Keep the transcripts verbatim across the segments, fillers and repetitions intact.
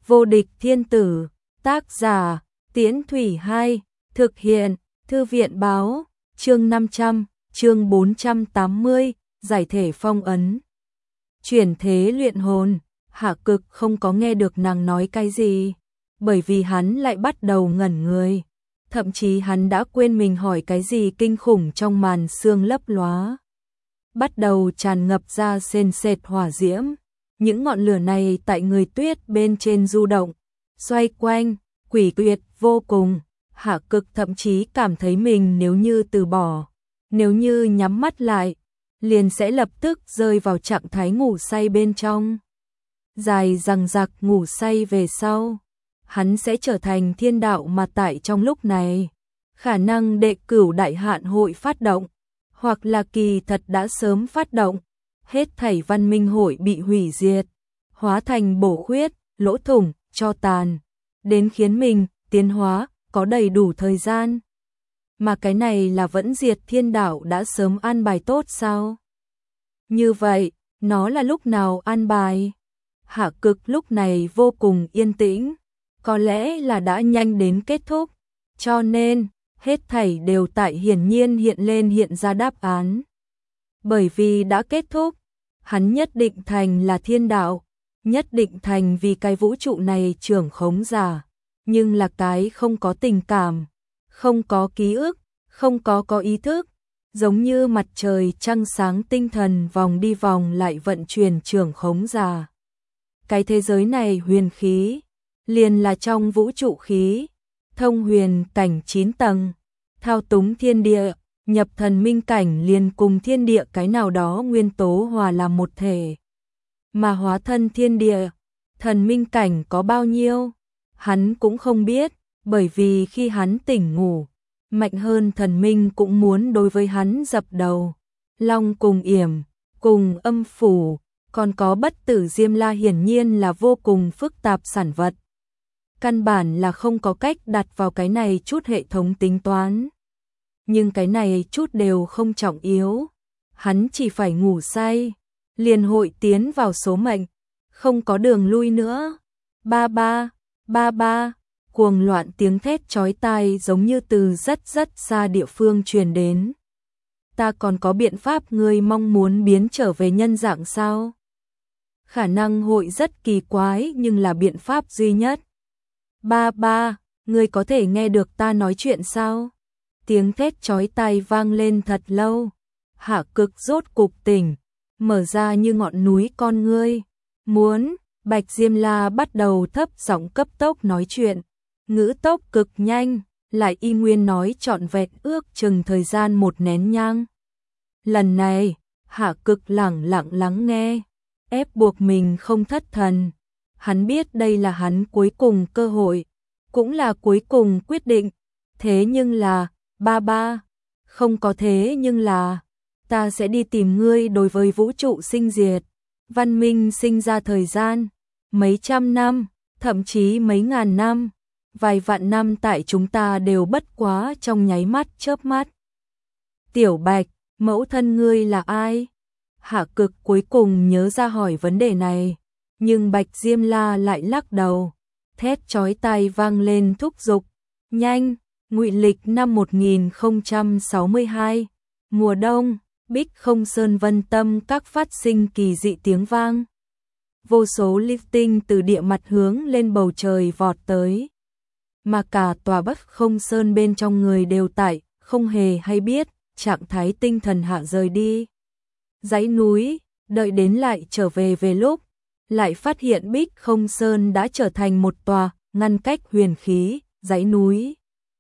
Vô địch thiên tử, tác giả, Tiễn Thủy hai, thực hiện, Thư viện báo, chương năm trăm, chương bốn trăm tám mươi, giải thể phong ấn. Chuyển thế luyện hồn, Hạ Cực không có nghe được nàng nói cái gì, bởi vì hắn lại bắt đầu ngẩn người. Thậm chí hắn đã quên mình hỏi cái gì kinh khủng trong màn sương lấp lóa. Bắt đầu tràn ngập ra sền sệt hỏa diễm. Những ngọn lửa này tại người tuyết bên trên du động, xoay quanh, quỷ quyệt vô cùng. Hạ Cực thậm chí cảm thấy mình nếu như từ bỏ, nếu như nhắm mắt lại, liền sẽ lập tức rơi vào trạng thái ngủ say bên trong. Dài dằng dặc ngủ say về sau, hắn sẽ trở thành thiên đạo mà tại trong lúc này, khả năng đệ cửu đại hạn hội phát động, hoặc là kỳ thật đã sớm phát động, hết thảy văn minh hội bị hủy diệt, hóa thành bổ khuyết, lỗ thủng, cho tàn, đến khiến mình tiến hóa có đầy đủ thời gian. Mà cái này là vẫn diệt thiên đạo đã sớm an bài tốt sao? Như vậy, nó là lúc nào an bài? Hạ Cực lúc này vô cùng yên tĩnh, có lẽ là đã nhanh đến kết thúc, cho nên hết thảy đều tại hiển nhiên hiện lên hiện ra đáp án. Bởi vì đã kết thúc, hắn nhất định thành là thiên đạo, nhất định thành vì cái vũ trụ này trưởng khống giả, nhưng là cái không có tình cảm, không có ký ức, không có có ý thức, giống như mặt trời trăng sáng tinh thần vòng đi vòng lại vận chuyển trưởng khống giả. Cái thế giới này huyền khí, liền là trong vũ trụ khí, thông huyền cảnh chín tầng, thao túng thiên địa, nhập thần minh cảnh liền cùng thiên địa cái nào đó nguyên tố hòa làm một thể. Mà hóa thân thiên địa, thần minh cảnh có bao nhiêu, hắn cũng không biết, bởi vì khi hắn tỉnh ngủ, mạnh hơn thần minh cũng muốn đối với hắn dập đầu. Long cùng yểm, cùng âm phủ, còn có bất tử Diêm La hiển nhiên là vô cùng phức tạp sản vật. Căn bản là không có cách đặt vào cái này chút hệ thống tính toán. Nhưng cái này chút đều không trọng yếu. Hắn chỉ phải ngủ say, liền hội tiến vào số mệnh, không có đường lui nữa. Ba ba, ba ba, cuồng loạn tiếng thét chói tai giống như từ rất rất xa địa phương truyền đến. Ta còn có biện pháp ngươi mong muốn biến trở về nhân dạng sao? Khả năng hội rất kỳ quái nhưng là biện pháp duy nhất. Ba ba, ngươi có thể nghe được ta nói chuyện sao? Tiếng thét chói tai vang lên thật lâu. Hạ Cực rốt cục tỉnh, mở ra như ngọn núi con ngươi. Muốn, Bạch Diêm La bắt đầu thấp giọng cấp tốc nói chuyện. Ngữ tốc cực nhanh, lại y nguyên nói trọn vẹn ước chừng thời gian một nén nhang. Lần này, Hạ Cực lẳng lặng lắng nghe, ép buộc mình không thất thần. Hắn biết đây là hắn cuối cùng cơ hội, cũng là cuối cùng quyết định. Thế nhưng là, ba ba, không có thế nhưng là, ta sẽ đi tìm ngươi. Đối với vũ trụ sinh diệt, văn minh sinh ra thời gian, mấy trăm năm, thậm chí mấy ngàn năm, vài vạn năm tại chúng ta đều bất quá trong nháy mắt chớp mắt. Tiểu Bạch, mẫu thân ngươi là ai? Hạ Cực cuối cùng nhớ ra hỏi vấn đề này, nhưng Bạch Diêm La lại lắc đầu, thét chói tai vang lên thúc giục. Nhanh, Ngụy lịch năm một nghìn không trăm sáu mươi hai, mùa đông, Bích Không Sơn Vân Tâm các phát sinh kỳ dị tiếng vang. Vô số linh tinh từ địa mặt hướng lên bầu trời vọt tới. Mà cả tòa Bắc Không Sơn bên trong người đều tại, không hề hay biết, trạng thái tinh thần hạ rời đi. Dãy núi, đợi đến lại trở về về lúc, lại phát hiện Bích Không Sơn đã trở thành một tòa, ngăn cách huyền khí, dãy núi.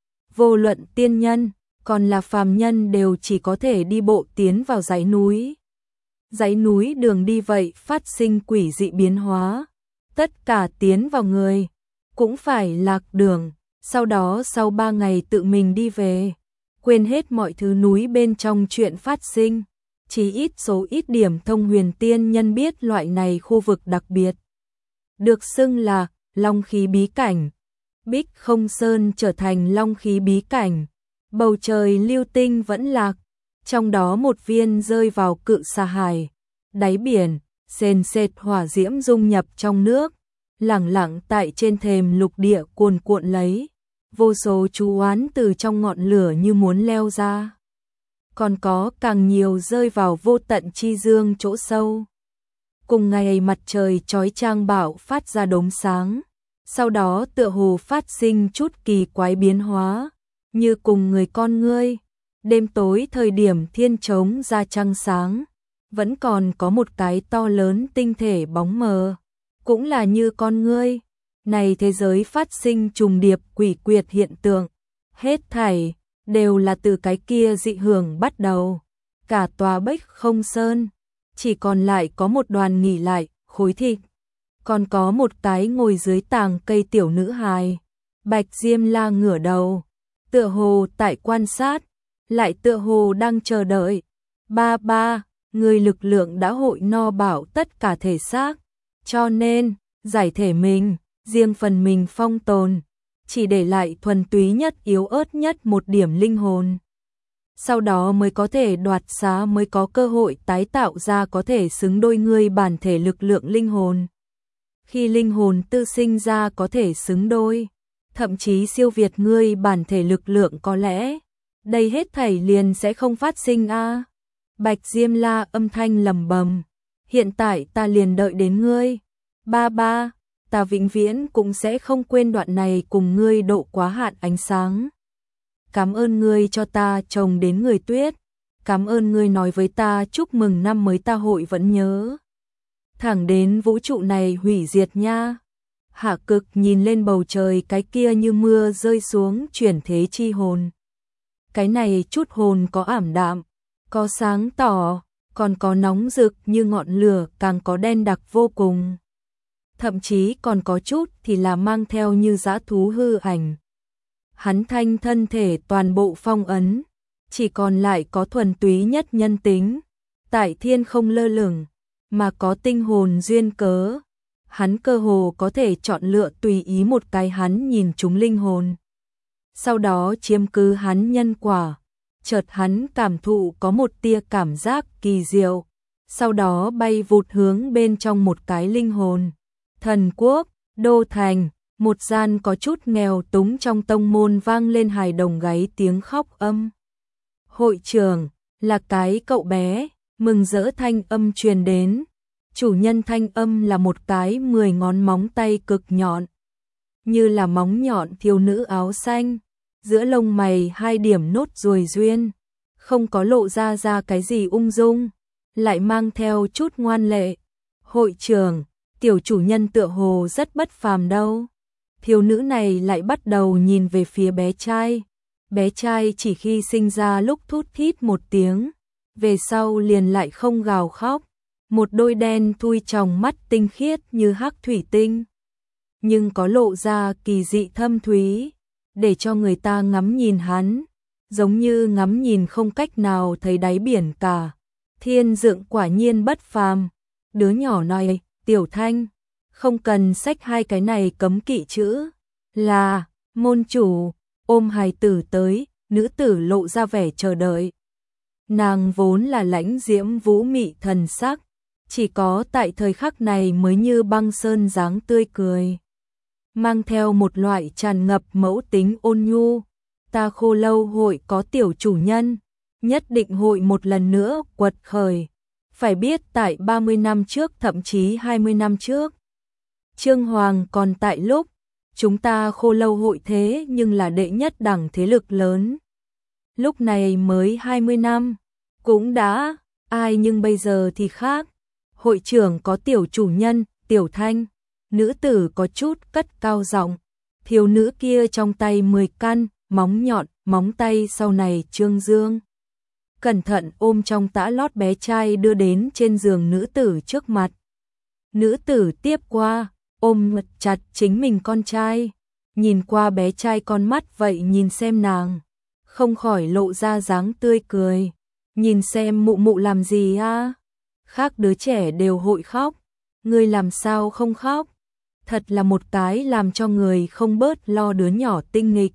Vô luận tiên nhân, còn là phàm nhân đều chỉ có thể đi bộ tiến vào dãy núi. Dãy núi đường đi vậy phát sinh quỷ dị biến hóa. Tất cả tiến vào người, cũng phải lạc đường, sau đó sau ba ngày tự mình đi về, quên hết mọi thứ núi bên trong chuyện phát sinh. Chỉ ít số ít điểm thông huyền tiên nhân biết loại này khu vực đặc biệt, được xưng là long khí bí cảnh. Bích Không Sơn trở thành long khí bí cảnh, bầu trời lưu tinh vẫn lạc, trong đó một viên rơi vào Cự Sa Hải, đáy biển, sền sệt hỏa diễm dung nhập trong nước, lẳng lặng tại trên thềm lục địa cuồn cuộn lấy, vô số chú oán từ trong ngọn lửa như muốn leo ra. Còn có càng nhiều rơi vào vô tận chi dương chỗ sâu. Cùng ngày mặt trời chói chang bạo phát ra đốm sáng, sau đó tựa hồ phát sinh chút kỳ quái biến hóa, như cùng người con ngươi. Đêm tối thời điểm thiên trống ra trăng sáng, vẫn còn có một cái to lớn tinh thể bóng mờ, cũng là như con ngươi. Này thế giới phát sinh trùng điệp quỷ quyệt hiện tượng, hết thảy đều là từ cái kia dị hưởng bắt đầu. Cả tòa Bách Không Sơn chỉ còn lại có một đoàn nghỉ lại, khối thịt. Còn có một cái ngồi dưới tàng cây tiểu nữ hài. Bạch Diêm La ngửa đầu, tựa hồ tại quan sát, lại tựa hồ đang chờ đợi. Ba ba, người lực lượng đã hội no bảo tất cả thể xác, cho nên giải thể mình, riêng phần mình phong tồn, chỉ để lại thuần túy nhất yếu ớt nhất một điểm linh hồn. Sau đó mới có thể đoạt xá, mới có cơ hội tái tạo ra có thể xứng đôi ngươi bản thể lực lượng linh hồn. Khi linh hồn tư sinh ra có thể xứng đôi, thậm chí siêu việt ngươi bản thể lực lượng, có lẽ đây hết thảy liền sẽ không phát sinh a. Bạch Diêm La âm thanh lẩm bẩm, hiện tại ta liền đợi đến ngươi. Ba ba, ta vĩnh viễn cũng sẽ không quên đoạn này cùng ngươi độ quá hạn ánh sáng. Cảm ơn ngươi cho ta trồng đến người tuyết, cảm ơn ngươi nói với ta chúc mừng năm mới, ta hội vẫn nhớ. Thẳng đến vũ trụ này hủy diệt nha. Hạ Cực nhìn lên bầu trời, cái kia như mưa rơi xuống chuyển thế chi hồn. Cái này chút hồn có ảm đạm, có sáng tỏ, còn có nóng rực như ngọn lửa, càng có đen đặc vô cùng. Thậm chí còn có chút thì là mang theo như dã thú hư ảnh. Hắn thanh thân thể toàn bộ phong ấn, chỉ còn lại có thuần túy nhất nhân tính, tại thiên không lơ lửng, mà có tinh hồn duyên cớ. Hắn cơ hồ có thể chọn lựa tùy ý một cái hắn nhìn chúng linh hồn, sau đó chiếm cứ hắn nhân quả. Chợt hắn cảm thụ có một tia cảm giác kỳ diệu, sau đó bay vụt hướng bên trong một cái linh hồn. Thần quốc, đô thành, một gian có chút nghèo túng trong tông môn vang lên hài đồng gáy tiếng khóc âm. Hội trưởng, là cái cậu bé, mừng rỡ thanh âm truyền đến. Chủ nhân thanh âm là một cái mười ngón móng tay cực nhọn, như là móng nhọn thiếu nữ áo xanh, giữa lông mày hai điểm nốt ruồi duyên, không có lộ ra ra cái gì ung dung, lại mang theo chút ngoan lệ. Hội trưởng, tiểu chủ nhân tựa hồ rất bất phàm đâu. Thiếu nữ này lại bắt đầu nhìn về phía bé trai. Bé trai chỉ khi sinh ra lúc thút thít một tiếng, về sau liền lại không gào khóc. Một đôi đen thui tròng mắt tinh khiết như hắc thủy tinh, nhưng có lộ ra kỳ dị thâm thúy, để cho người ta ngắm nhìn hắn, giống như ngắm nhìn không cách nào thấy đáy biển cả. Thiên Dượng quả nhiên bất phàm. Đứa nhỏ này, Tiểu Thanh, không cần xách hai cái này cấm kỵ chữ. Là, môn chủ, ôm hài tử tới, nữ tử lộ ra vẻ chờ đợi. Nàng vốn là lãnh diễm vũ mị thần sắc, chỉ có tại thời khắc này mới như băng sơn dáng tươi cười, mang theo một loại tràn ngập mẫu tính ôn nhu. Ta Khô Lâu hội có tiểu chủ nhân, nhất định hội một lần nữa quật khởi. Phải biết tại ba mươi năm trước, thậm chí hai mươi năm trước, Trương Hoàng còn tại lúc, chúng ta Khô Lâu hội thế nhưng là đệ nhất đẳng thế lực lớn. Lúc này mới hai mươi năm, cũng đã, ai, nhưng bây giờ thì khác. Hội trưởng có tiểu chủ nhân, Tiểu Thanh. Nữ tử có chút cất cao giọng. Thiếu nữ kia trong tay mười căn, móng nhọn, móng tay sau này trương dương. Cẩn thận ôm trong tã lót bé trai đưa đến trên giường nữ tử trước mặt. Nữ tử tiếp qua, ôm chặt chính mình con trai. Nhìn qua bé trai con mắt vậy nhìn xem nàng, không khỏi lộ ra dáng tươi cười. Nhìn xem mụ mụ làm gì a? Khác đứa trẻ đều hội khóc, ngươi làm sao không khóc? Thật là một cái làm cho người không bớt lo đứa nhỏ tinh nghịch.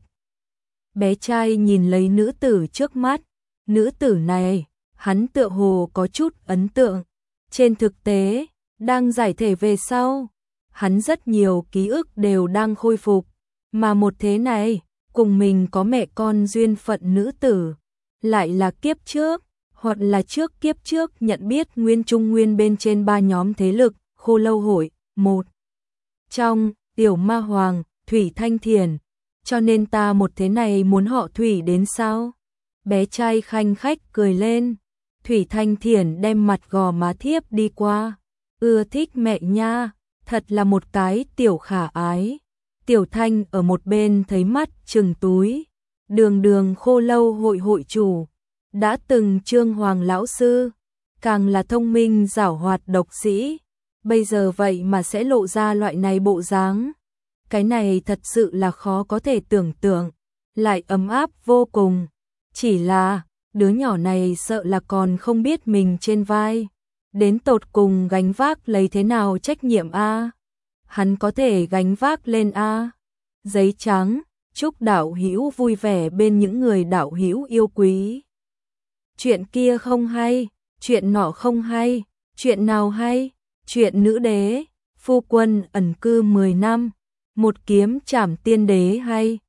Bé trai nhìn lấy nữ tử trước mắt, nữ tử này, hắn tựa hồ có chút ấn tượng. Trên thực tế, đang giải thể về sau, hắn rất nhiều ký ức đều đang khôi phục, mà một thế này, cùng mình có mẹ con duyên phận nữ tử, lại là kiếp trước, hoặc là trước kiếp trước nhận biết nguyên trung nguyên bên trên ba nhóm thế lực, Khô Lâu Hội, một trong, Tiểu Ma Hoàng, Thủy Thanh Thiền, cho nên ta một thế này muốn họ Thủy đến sao? Bé trai khanh khách cười lên, Thủy Thanh Thiền đem mặt gò má thiếp đi qua, ưa thích mẹ nha, thật là một cái tiểu khả ái. Tiểu Thanh ở một bên thấy mắt trừng túi, đường đường Khô Lâu Hội hội chủ, đã từng Trương Hoàng lão sư, càng là thông minh giảo hoạt độc sĩ, bây giờ vậy mà sẽ lộ ra loại này bộ dáng. Cái này thật sự là khó có thể tưởng tượng, lại ấm áp vô cùng. Chỉ là, đứa nhỏ này sợ là còn không biết mình trên vai, đến tột cùng gánh vác lấy thế nào trách nhiệm a? Hắn có thể gánh vác lên a? Giấy trắng, chúc đạo hữu vui vẻ bên những người đạo hữu yêu quý. Chuyện kia không hay, chuyện nọ không hay, chuyện nào hay? Chuyện nữ đế, phu quân ẩn cư mười năm, một kiếm trảm tiên đế hay.